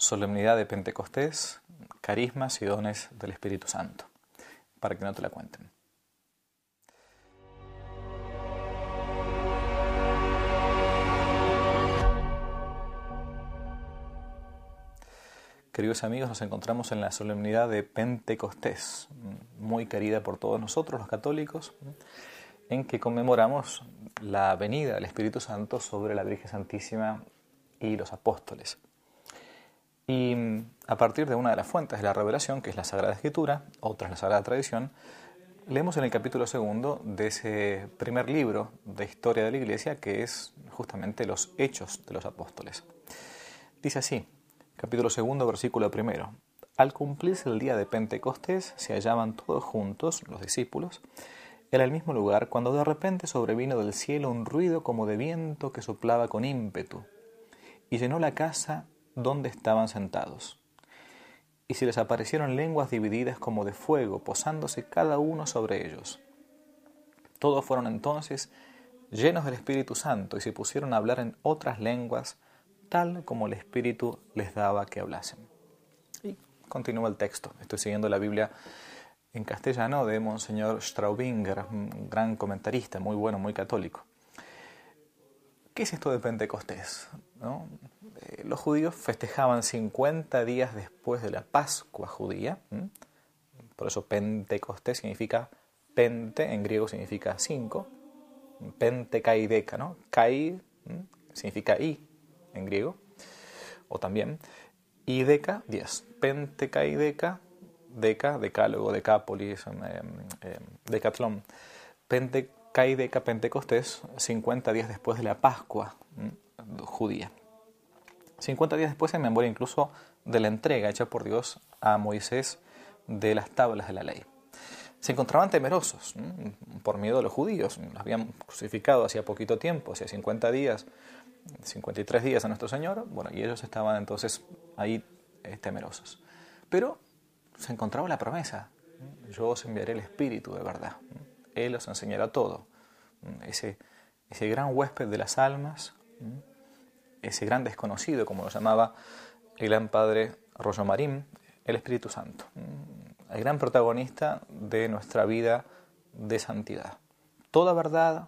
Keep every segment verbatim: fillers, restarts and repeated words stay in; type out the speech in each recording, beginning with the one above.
Solemnidad de Pentecostés, carismas y dones del Espíritu Santo, para que no te la cuenten. Queridos amigos, nos encontramos en la solemnidad de Pentecostés, muy querida por todos nosotros los católicos, en que conmemoramos la venida del Espíritu Santo sobre la Virgen Santísima y los apóstoles. Y a partir de una de las fuentes de la revelación, que es la Sagrada Escritura, otra es la Sagrada Tradición, leemos en el capítulo segundo de ese primer libro de historia de la Iglesia, que es justamente los Hechos de los Apóstoles. Dice así, capítulo segundo, versículo primero. Al cumplirse el día de Pentecostés, se hallaban todos juntos, los discípulos, en el mismo lugar, cuando de repente sobrevino del cielo un ruido como de viento que soplaba con ímpetu, y llenó la casa donde estaban sentados. Y se les aparecieron lenguas divididas como de fuego, posándose cada uno sobre ellos. Todos fueron entonces llenos del Espíritu Santo y se pusieron a hablar en otras lenguas, tal como el Espíritu les daba que hablasen. Y continúa el texto. Estoy siguiendo la Biblia en castellano de Monseñor Straubinger, un gran comentarista, muy bueno, muy católico. ¿Qué es esto de Pentecostés? ¿No? Eh, los judíos festejaban cincuenta días después de la Pascua judía. ¿Mm? Por eso Pentecostés significa pente, en griego significa cinco. Pentekaideca, ¿no? Kai ¿mm? significa i en griego, o también. Y deca, diez. Pentekaideca, deca, decálogo, decápolis, eh, eh, decatlón. Pentekaideca, Pentecostés, cincuenta días después de la Pascua ¿m? judía. cincuenta días después, en memoria incluso de la entrega hecha por Dios a Moisés de las tablas de la ley. Se encontraban temerosos ¿m? por miedo a los judíos. Los habían crucificado hacía poquito tiempo, hacía cincuenta días, cincuenta y tres días a nuestro Señor. Bueno, y ellos estaban entonces ahí eh, temerosos. Pero se encontraba la promesa. Yo os enviaré el Espíritu de verdad. Él os enseñará todo. Ese, ese gran huésped de las almas, ese gran desconocido, como lo llamaba el gran padre Rollo Marín, el Espíritu Santo. El gran protagonista de nuestra vida de santidad. Toda verdad,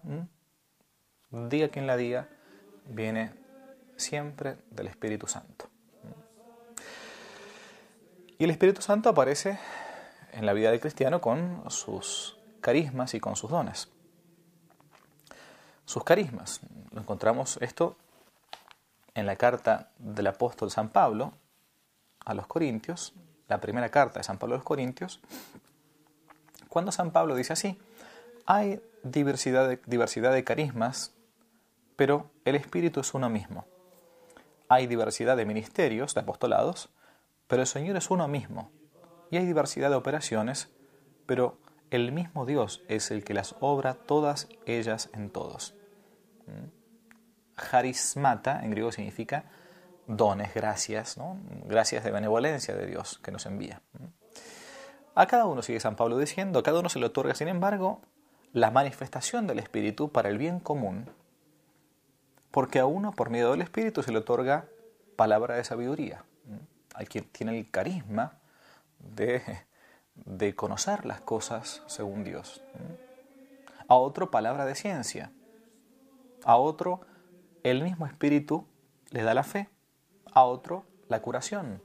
diga quien la diga, viene siempre del Espíritu Santo. Y el Espíritu Santo aparece en la vida del cristiano con sus carismas y con sus dones. Sus carismas, lo encontramos esto en la carta del apóstol San Pablo a los Corintios, la primera carta de San Pablo a los Corintios, cuando San Pablo dice así: hay diversidad de, diversidad de carismas, pero el Espíritu es uno mismo. Hay diversidad de ministerios, de apostolados, pero el Señor es uno mismo. Y hay diversidad de operaciones, pero el mismo Dios es el que las obra todas ellas en todos. Charismata, en griego, significa dones, gracias, ¿no? Gracias de benevolencia de Dios que nos envía. A cada uno, sigue San Pablo diciendo, a cada uno se le otorga, sin embargo, la manifestación del Espíritu para el bien común, porque a uno, por medio del Espíritu, se le otorga palabra de sabiduría. Hay quien tiene el carisma de, de conocer las cosas según Dios. A otro, palabra de ciencia. A otro, el mismo Espíritu le da la fe. A otro, la curación.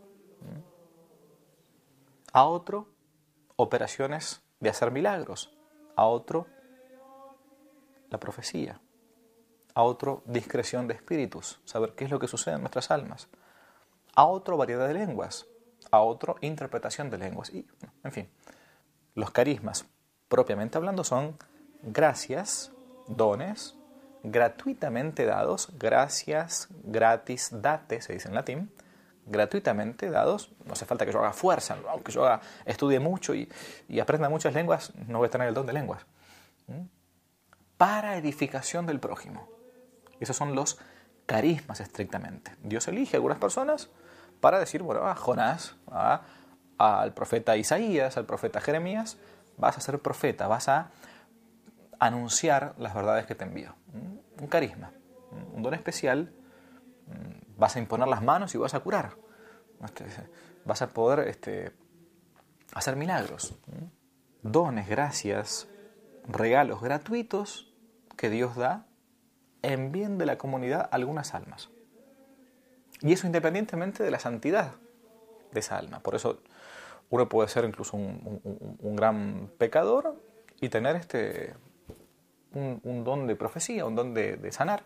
A otro, operaciones de hacer milagros. A otro, la profecía. A otro, discreción de espíritus, saber qué es lo que sucede en nuestras almas. A otro, variedad de lenguas. A otro, interpretación de lenguas. Y, en fin, los carismas, propiamente hablando, son gracias, dones, gratuitamente dados, gracias, gratis, date, se dice en latín, gratuitamente dados. No hace falta que yo haga fuerza, aunque yo haga, estudie mucho y, y aprenda muchas lenguas, no voy a tener el don de lenguas. ¿Mm? Para edificación del prójimo. Esos son los carismas estrictamente. Dios elige a algunas personas para decir, bueno, a Jonás, a, al profeta Isaías, al profeta Jeremías, vas a ser profeta, vas a anunciar las verdades que te envío. Un carisma, un don especial, vas a imponer las manos y vas a curar. Este, vas a poder este, hacer milagros, dones, gracias, regalos gratuitos que Dios da en bien de la comunidad a algunas almas. Y eso independientemente de la santidad de esa alma. Por eso uno puede ser incluso un, un, un gran pecador y tener este, un, un don de profecía, un don de, de sanar.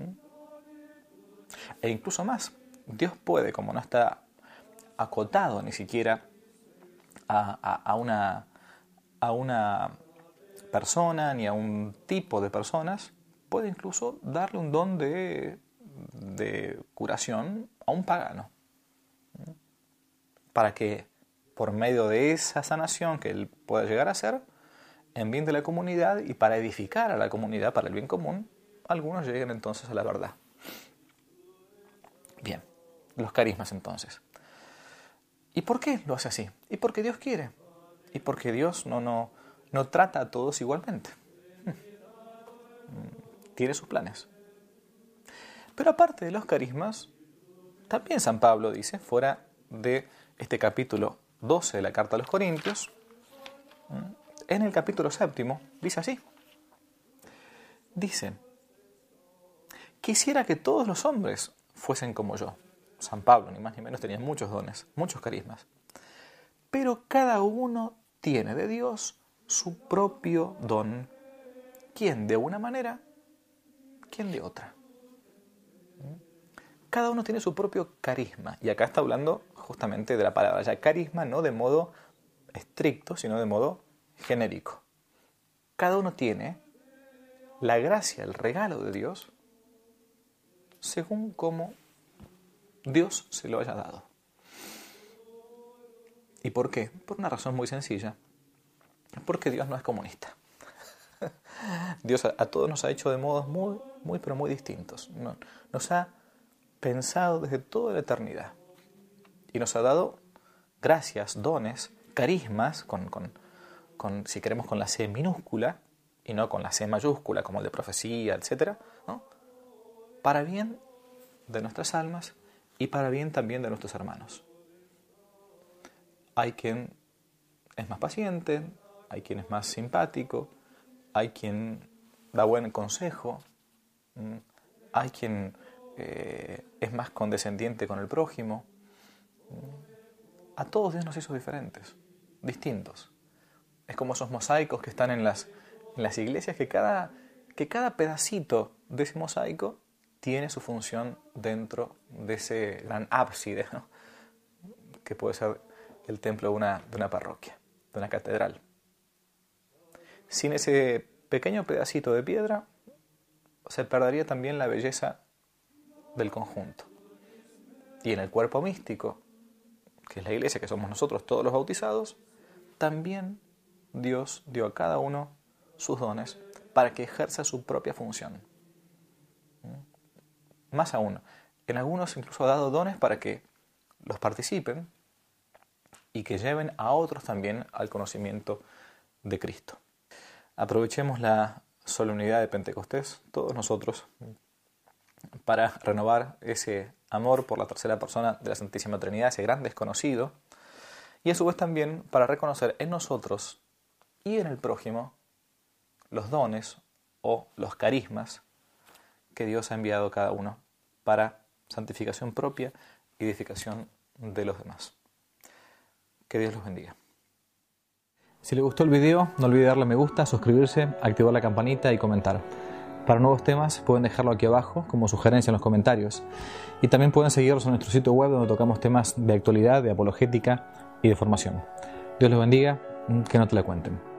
E incluso más, Dios puede, como no está acotado ni siquiera a, a, a, una, a una persona ni a un tipo de personas, puede incluso darle un don de, de curación a un pagano, para que por medio de esa sanación que él pueda llegar a hacer, en bien de la comunidad y para edificar a la comunidad, para el bien común, algunos lleguen entonces a la verdad. Bien, los carismas entonces. ¿Y por qué lo hace así? Y porque Dios quiere. Y porque Dios no, no, no trata a todos igualmente. Tiene sus planes. Pero aparte de los carismas, también San Pablo dice, fuera de este capítulo doce de la Carta a los Corintios, en el capítulo séptimo, dice así. Dice, quisiera que todos los hombres fuesen como yo. San Pablo, ni más ni menos, tenía muchos dones, muchos carismas. Pero cada uno tiene de Dios su propio don. ¿Quién de una manera? ¿Quién de otra? Cada uno tiene su propio carisma. Y acá está hablando justamente de la palabra ya carisma, no de modo estricto, sino de modo genérico. Cada uno tiene la gracia, el regalo de Dios, según cómo Dios se lo haya dado. ¿Y por qué? Por una razón muy sencilla. Porque Dios no es comunista. Dios a, a todos nos ha hecho de modos muy, muy, pero muy distintos. No, nos ha pensado desde toda la eternidad. Y nos ha dado gracias, dones, carismas, con, con, con, si queremos con la C minúscula, y no con la C mayúscula, como el de profecía, etcétera, ¿no? Para bien de nuestras almas y para bien también de nuestros hermanos. Hay quien es más paciente, hay quien es más simpático, hay quien da buen consejo, hay quien eh, es más condescendiente con el prójimo. A todos Dios nos hizo diferentes, distintos. Es como esos mosaicos que están en las, en las iglesias, que cada, que cada pedacito de ese mosaico tiene su función dentro de ese gran ábside, ¿no? Que puede ser el templo de una, de una parroquia, de una catedral. Sin ese pequeño pedacito de piedra se perdería también la belleza del conjunto. Y en el cuerpo místico, que es la iglesia, que somos nosotros todos los bautizados, también Dios dio a cada uno sus dones para que ejerza su propia función. Más aún, en algunos incluso ha dado dones para que los participen y que lleven a otros también al conocimiento de Cristo. Aprovechemos la solemnidad de Pentecostés, todos nosotros, para renovar ese amor por la tercera persona de la Santísima Trinidad, ese gran desconocido, y a su vez también para reconocer en nosotros y en el prójimo los dones o los carismas que Dios ha enviado a cada uno para santificación propia y edificación de los demás. Que Dios los bendiga. Si les gustó el video, no olviden darle me gusta, suscribirse, activar la campanita y comentar. Para nuevos temas pueden dejarlo aquí abajo como sugerencia en los comentarios. Y también pueden seguirnos en nuestro sitio web donde tocamos temas de actualidad, de apologética y de formación. Dios los bendiga, que no te la cuenten.